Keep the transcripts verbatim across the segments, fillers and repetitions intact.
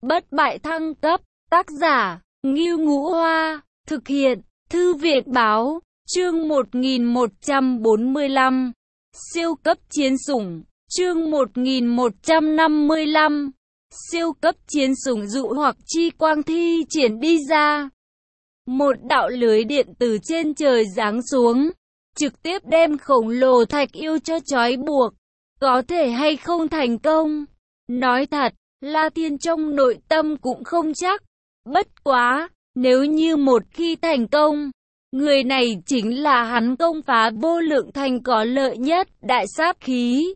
bất bại thăng cấp, tác giả, Ngưu Ngũ Hoa, thực hiện, Thư viện Báo, chương một nghìn một trăm bốn mươi lăm, siêu cấp chiến sủng, chương một nghìn một trăm năm mươi lăm, siêu cấp chiến sủng dụ hoặc chi quang thi triển đi ra. Một đạo lưới điện từ trên trời giáng xuống, trực tiếp đem khổng lồ thạch yêu cho trói buộc. Có thể hay không thành công? Nói thật, La Thiên trong nội tâm cũng không chắc. Bất quá, nếu như một khi thành công, người này chính là hắn công phá vô lượng thành có lợi nhất, đại sát khí.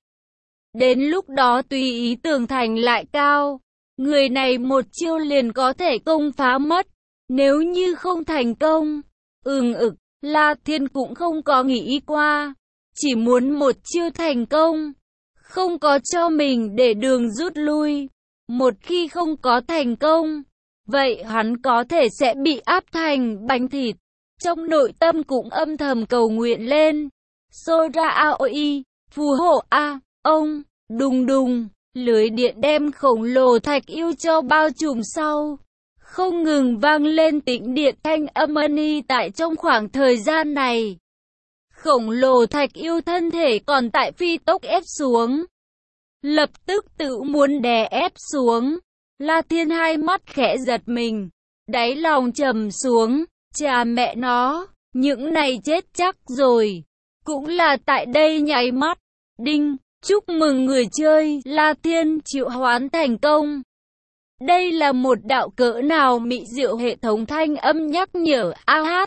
Đến lúc đó tùy ý tường thành lại cao, người này một chiêu liền có thể công phá mất. Nếu như không thành công, ừm ực, La Thiên cũng không có nghĩ qua, chỉ muốn một chiêu thành công, không có cho mình để đường rút lui. Một khi không có thành công, vậy hắn có thể sẽ bị áp thành bánh thịt. Trong nội tâm cũng âm thầm cầu nguyện lên. Sora Aoi, phù hộ A, ông, đùng đùng, lưới điện đem khổng lồ thạch yêu cho bao trùm sau. Không ngừng vang lên tĩnh điện thanh âm ani tại trong khoảng thời gian này. Khổng lồ thạch yêu thân thể còn tại phi tốc ép xuống. Lập tức tự muốn đè ép xuống. La Thiên hai mắt khẽ giật mình, đáy lòng trầm xuống, cha mẹ nó, những này chết chắc rồi. Cũng là tại đây nháy mắt, đinh, chúc mừng người chơi, La Thiên triệu hoán thành công. Đây là một đạo cỡ nào mị diệu hệ thống thanh âm nhắc nhở a hát.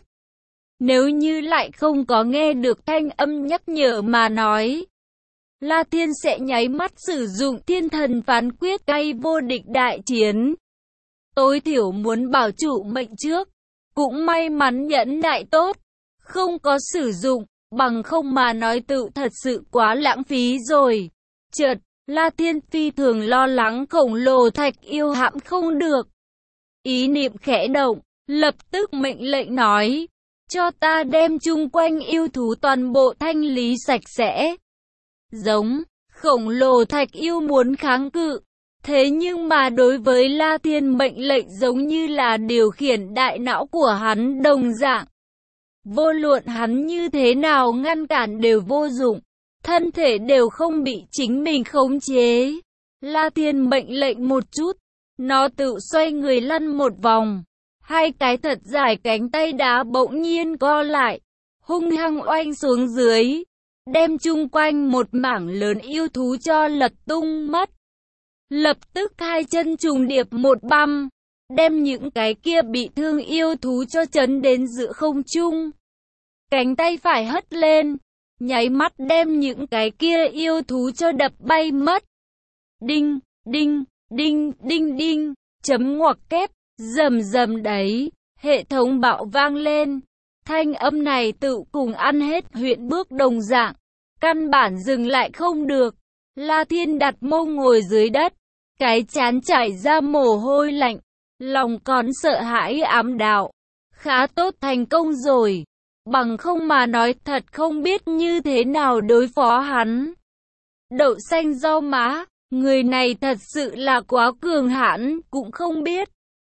Nếu như lại không có nghe được thanh âm nhắc nhở mà nói, La Thiên sẽ nháy mắt sử dụng thiên thần phán quyết gây vô địch đại chiến. Tối thiểu muốn bảo trụ mệnh trước, cũng may mắn nhẫn nại tốt, không có sử dụng, bằng không mà nói tự thật sự quá lãng phí rồi. Chợt, La Thiên phi thường lo lắng khổng lồ thạch yêu hãm không được. Ý niệm khẽ động, lập tức mệnh lệnh nói, cho ta đem chung quanh yêu thú toàn bộ thanh lý sạch sẽ. Giống, khổng lồ thạch yêu muốn kháng cự, thế nhưng mà đối với La Thiên mệnh lệnh giống như là điều khiển đại não của hắn đồng dạng. Vô luận hắn như thế nào ngăn cản đều vô dụng, thân thể đều không bị chính mình khống chế. La Thiên mệnh lệnh một chút, nó tự xoay người lăn một vòng, hai cái thật dài cánh tay đá bỗng nhiên co lại, hung hăng oanh xuống dưới, đem chung quanh một mảng lớn yêu thú cho lật tung mất. Lập tức hai chân trùng điệp một băm, đem những cái kia bị thương yêu thú cho chấn đến giữa không trung. Cánh tay phải hất lên, nháy mắt đem những cái kia yêu thú cho đập bay mất. Đinh, đinh, đinh, đinh, đinh, chấm ngoặc kép, rầm rầm đấy, hệ thống bạo vang lên. Thanh âm này tự cùng ăn hết huyện bước đồng dạng, căn bản dừng lại không được. La Thiên đặt mông ngồi dưới đất, cái trán chảy ra mồ hôi lạnh, lòng còn sợ hãi ám đạo. Khá tốt, thành công rồi, bằng không mà nói thật không biết như thế nào đối phó hắn. Đậu xanh rau má, người này thật sự là quá cường hãn, cũng không biết.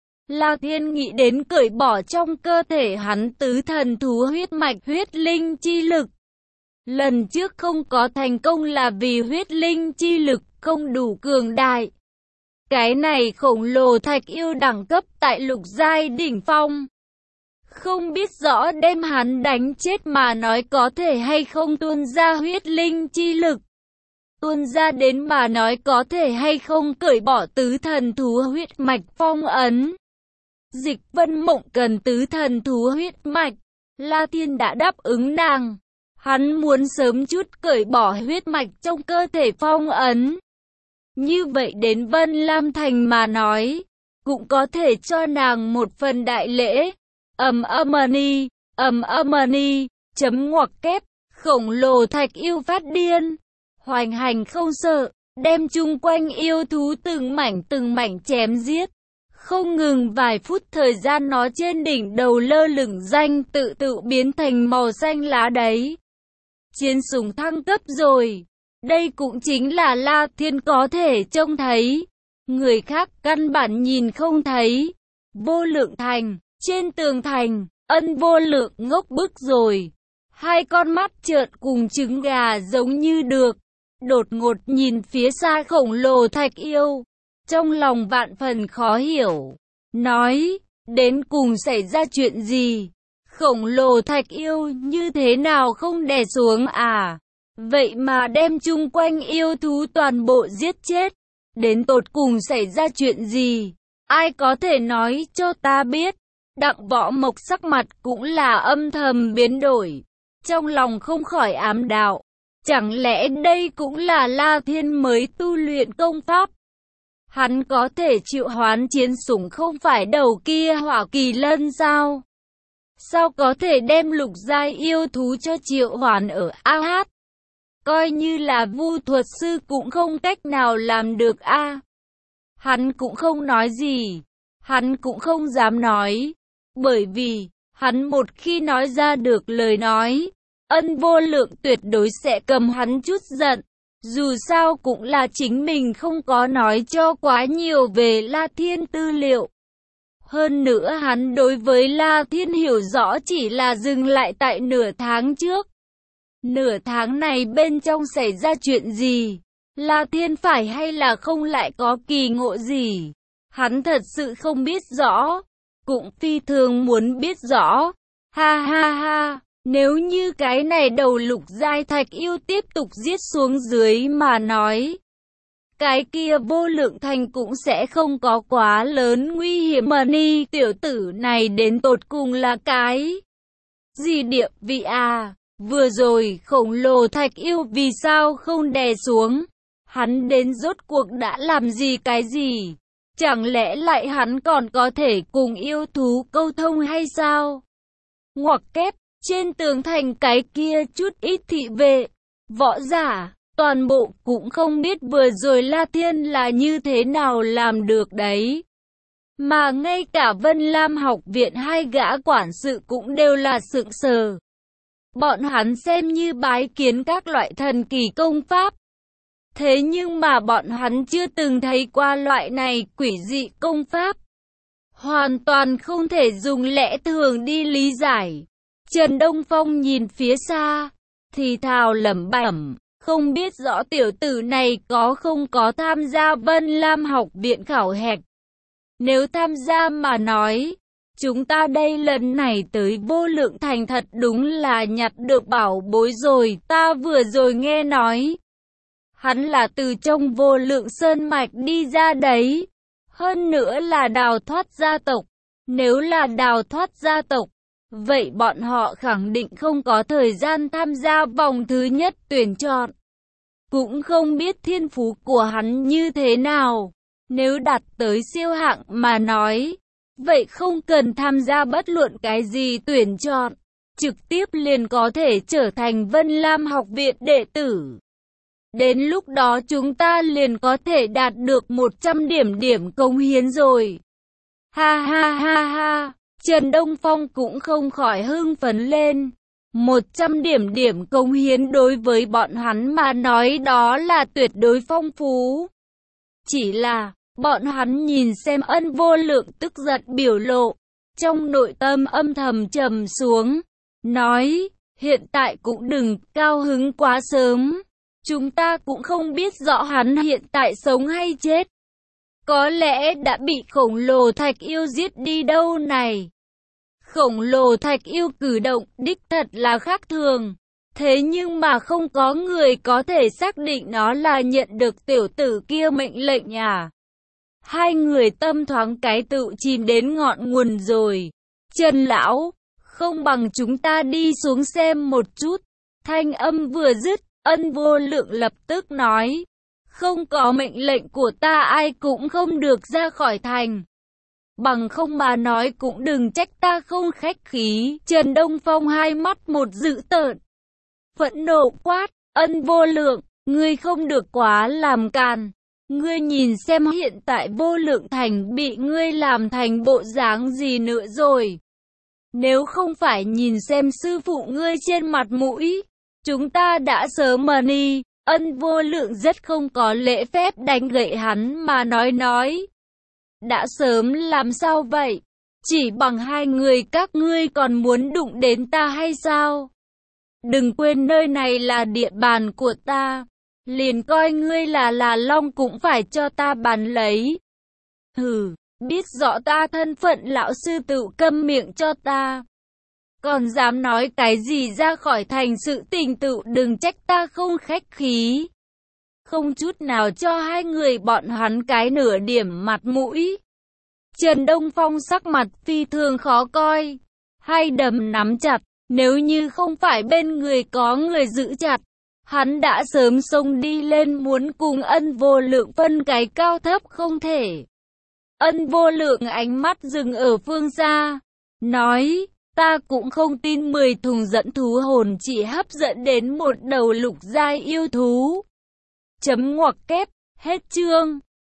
La Thiên nghĩ đến cởi bỏ trong cơ thể hắn tứ thần thú huyết mạch huyết linh chi lực. Lần trước không có thành công là vì huyết linh chi lực không đủ cường đại. Cái này khổng lồ thạch yêu đẳng cấp tại lục giai đỉnh phong. Không biết rõ đem hắn đánh chết mà nói có thể hay không tuôn ra huyết linh chi lực. Tuôn ra đến mà nói có thể hay không cởi bỏ tứ thần thú huyết mạch phong ấn. Dịch Vân Mộng cần tứ thần thú huyết mạch, La Thiên đã đáp ứng nàng. Hắn muốn sớm chút cởi bỏ huyết mạch trong cơ thể phong ấn. Như vậy đến Vân Lam Thành mà nói, cũng có thể cho nàng một phần đại lễ. Ầm âm-ni, ầm âm-ni, chấm ngoặc kép, khổng lồ thạch yêu phát điên. Hoành hành không sợ, đem chung quanh yêu thú từng mảnh từng mảnh chém giết. Không ngừng vài phút thời gian nó trên đỉnh đầu lơ lửng danh tự tự biến thành màu xanh lá đấy. Chiến sủng thăng cấp rồi. Đây cũng chính là La Thiên có thể trông thấy. người khác căn bản nhìn không thấy. Vô Lượng Thành, trên tường thành, Ân Vô Lượng ngốc bức rồi. Hai con mắt trợn cùng trứng gà giống như được. Đột ngột nhìn phía xa khổng lồ thạch yêu. Trong lòng vạn phần khó hiểu. Nói, đến cùng xảy ra chuyện gì? Khổng lồ thạch yêu như thế nào không đè xuống à? Vậy mà đem chung quanh yêu thú toàn bộ giết chết. Đến tột cùng xảy ra chuyện gì? Ai có thể nói cho ta biết? Đặng Võ Mộc sắc mặt cũng là âm thầm biến đổi. Trong lòng không khỏi ám đạo. Chẳng lẽ đây cũng là La Thiên mới tu luyện công pháp? Hắn có thể triệu hoán chiến sủng không phải đầu kia Hỏa Kỳ Lân sao? Sao có thể đem lục giai yêu thú cho triệu hoán ở a hát? Coi như là vu thuật sư cũng không cách nào làm được a. Hắn cũng không nói gì. Hắn cũng không dám nói. Bởi vì, hắn một khi nói ra được lời nói, Ân Vô Lượng tuyệt đối sẽ cầm hắn chút giận. Dù sao cũng là chính mình không có nói cho quá nhiều về La Thiên tư liệu. Hơn nữa hắn đối với La Thiên hiểu rõ chỉ là dừng lại tại nửa tháng trước. Nửa tháng này bên trong xảy ra chuyện gì? La Thiên phải hay là không lại có kỳ ngộ gì? Hắn thật sự không biết rõ. Cũng phi thường muốn biết rõ. Ha ha ha. Nếu như cái này đầu lục giai thạch yêu tiếp tục giết xuống dưới mà nói, cái kia Vô Lượng Thành cũng sẽ không có quá lớn nguy hiểm mà ni tiểu tử này đến tột cùng là cái gì địa vị à? Vừa rồi khổng lồ thạch yêu vì sao không đè xuống? Hắn đến rốt cuộc đã làm gì cái gì? Chẳng lẽ lại hắn còn có thể cùng yêu thú câu thông hay sao? Ngoặc kép. Trên tường thành cái kia chút ít thị vệ, võ giả, toàn bộ cũng không biết vừa rồi La Thiên là như thế nào làm được đấy. Mà ngay cả Vân Lam học viện hai gã quản sự cũng đều là sững sờ. Bọn hắn xem như bái kiến các loại thần kỳ công pháp. Thế nhưng mà bọn hắn chưa từng thấy qua loại này quỷ dị công pháp. Hoàn toàn không thể dùng lẽ thường đi lý giải. Trần Đông Phong nhìn phía xa, thì thào lẩm bẩm, không biết rõ tiểu tử này có không có tham gia Vân Lam học viện khảo hạch. Nếu tham gia mà nói, chúng ta đây lần này tới Vô Lượng Thành thật đúng là nhặt được bảo bối rồi. Ta vừa rồi nghe nói, hắn là từ trong Vô Lượng Sơn Mạch đi ra đấy. Hơn nữa là đào thoát gia tộc. Nếu là đào thoát gia tộc, vậy bọn họ khẳng định không có thời gian tham gia vòng thứ nhất tuyển chọn. Cũng không biết thiên phú của hắn như thế nào. Nếu đạt tới siêu hạng mà nói, vậy không cần tham gia bất luận cái gì tuyển chọn. Trực tiếp liền có thể trở thành Vân Lam học viện đệ tử. Đến lúc đó chúng ta liền có thể đạt được một trăm điểm điểm công hiến rồi. Ha ha ha ha. Trần Đông Phong cũng không khỏi hưng phấn lên. một trăm điểm điểm công hiến đối với bọn hắn mà nói đó là tuyệt đối phong phú. Chỉ là, bọn hắn nhìn xem Ân Vô Lượng tức giận biểu lộ. Trong nội tâm âm thầm trầm xuống. Nói, hiện tại cũng đừng cao hứng quá sớm. Chúng ta cũng không biết rõ hắn hiện tại sống hay chết. Có lẽ đã bị khổng lồ thạch yêu giết đi đâu này. Khổng lồ thạch yêu cử động đích thật là khác thường. Thế nhưng mà không có người có thể xác định nó là nhận được tiểu tử kia mệnh lệnh à. Hai người tâm thoáng cái tự chìm đến ngọn nguồn rồi. Trần lão, không bằng chúng ta đi xuống xem một chút. Thanh âm vừa dứt, Ân Vô Lượng lập tức nói. Không có mệnh lệnh của ta ai cũng không được ra khỏi thành. Bằng không mà nói cũng đừng trách ta không khách khí. Trần Đông Phong hai mắt một dữ tợn. Phẫn nộ quát, Ân Vô Lượng, ngươi không được quá làm càn. Ngươi nhìn xem hiện tại Vô Lượng Thành bị ngươi làm thành bộ dáng gì nữa rồi. Nếu không phải nhìn xem sư phụ ngươi trên mặt mũi, chúng ta đã sớm mà đi. Ân Vô Lượng rất không có lễ phép đánh gậy hắn mà nói nói. Đã sớm làm sao vậy? Chỉ bằng hai người các ngươi còn muốn đụng đến ta hay sao? Đừng quên nơi này là địa bàn của ta. Liền coi ngươi là là long cũng phải cho ta bàn lấy. Hừ, biết rõ ta thân phận lão sư tự câm miệng cho ta. Còn dám nói cái gì ra khỏi thành sự tình tự đừng trách ta không khách khí. Không chút nào cho hai người bọn hắn cái nửa điểm mặt mũi. Trần Đông Phong sắc mặt phi thường khó coi. Hai đấm nắm chặt, nếu như không phải bên người có người giữ chặt, hắn đã sớm xông đi lên muốn cùng Ân Vô Lượng phân cái cao thấp không thể. Ân Vô Lượng ánh mắt dừng ở phương xa, nói, ta cũng không tin mười thùng dẫn thú hồn chỉ hấp dẫn đến một đầu lục giai yêu thú. Chấm ngoặc kép, hết chương.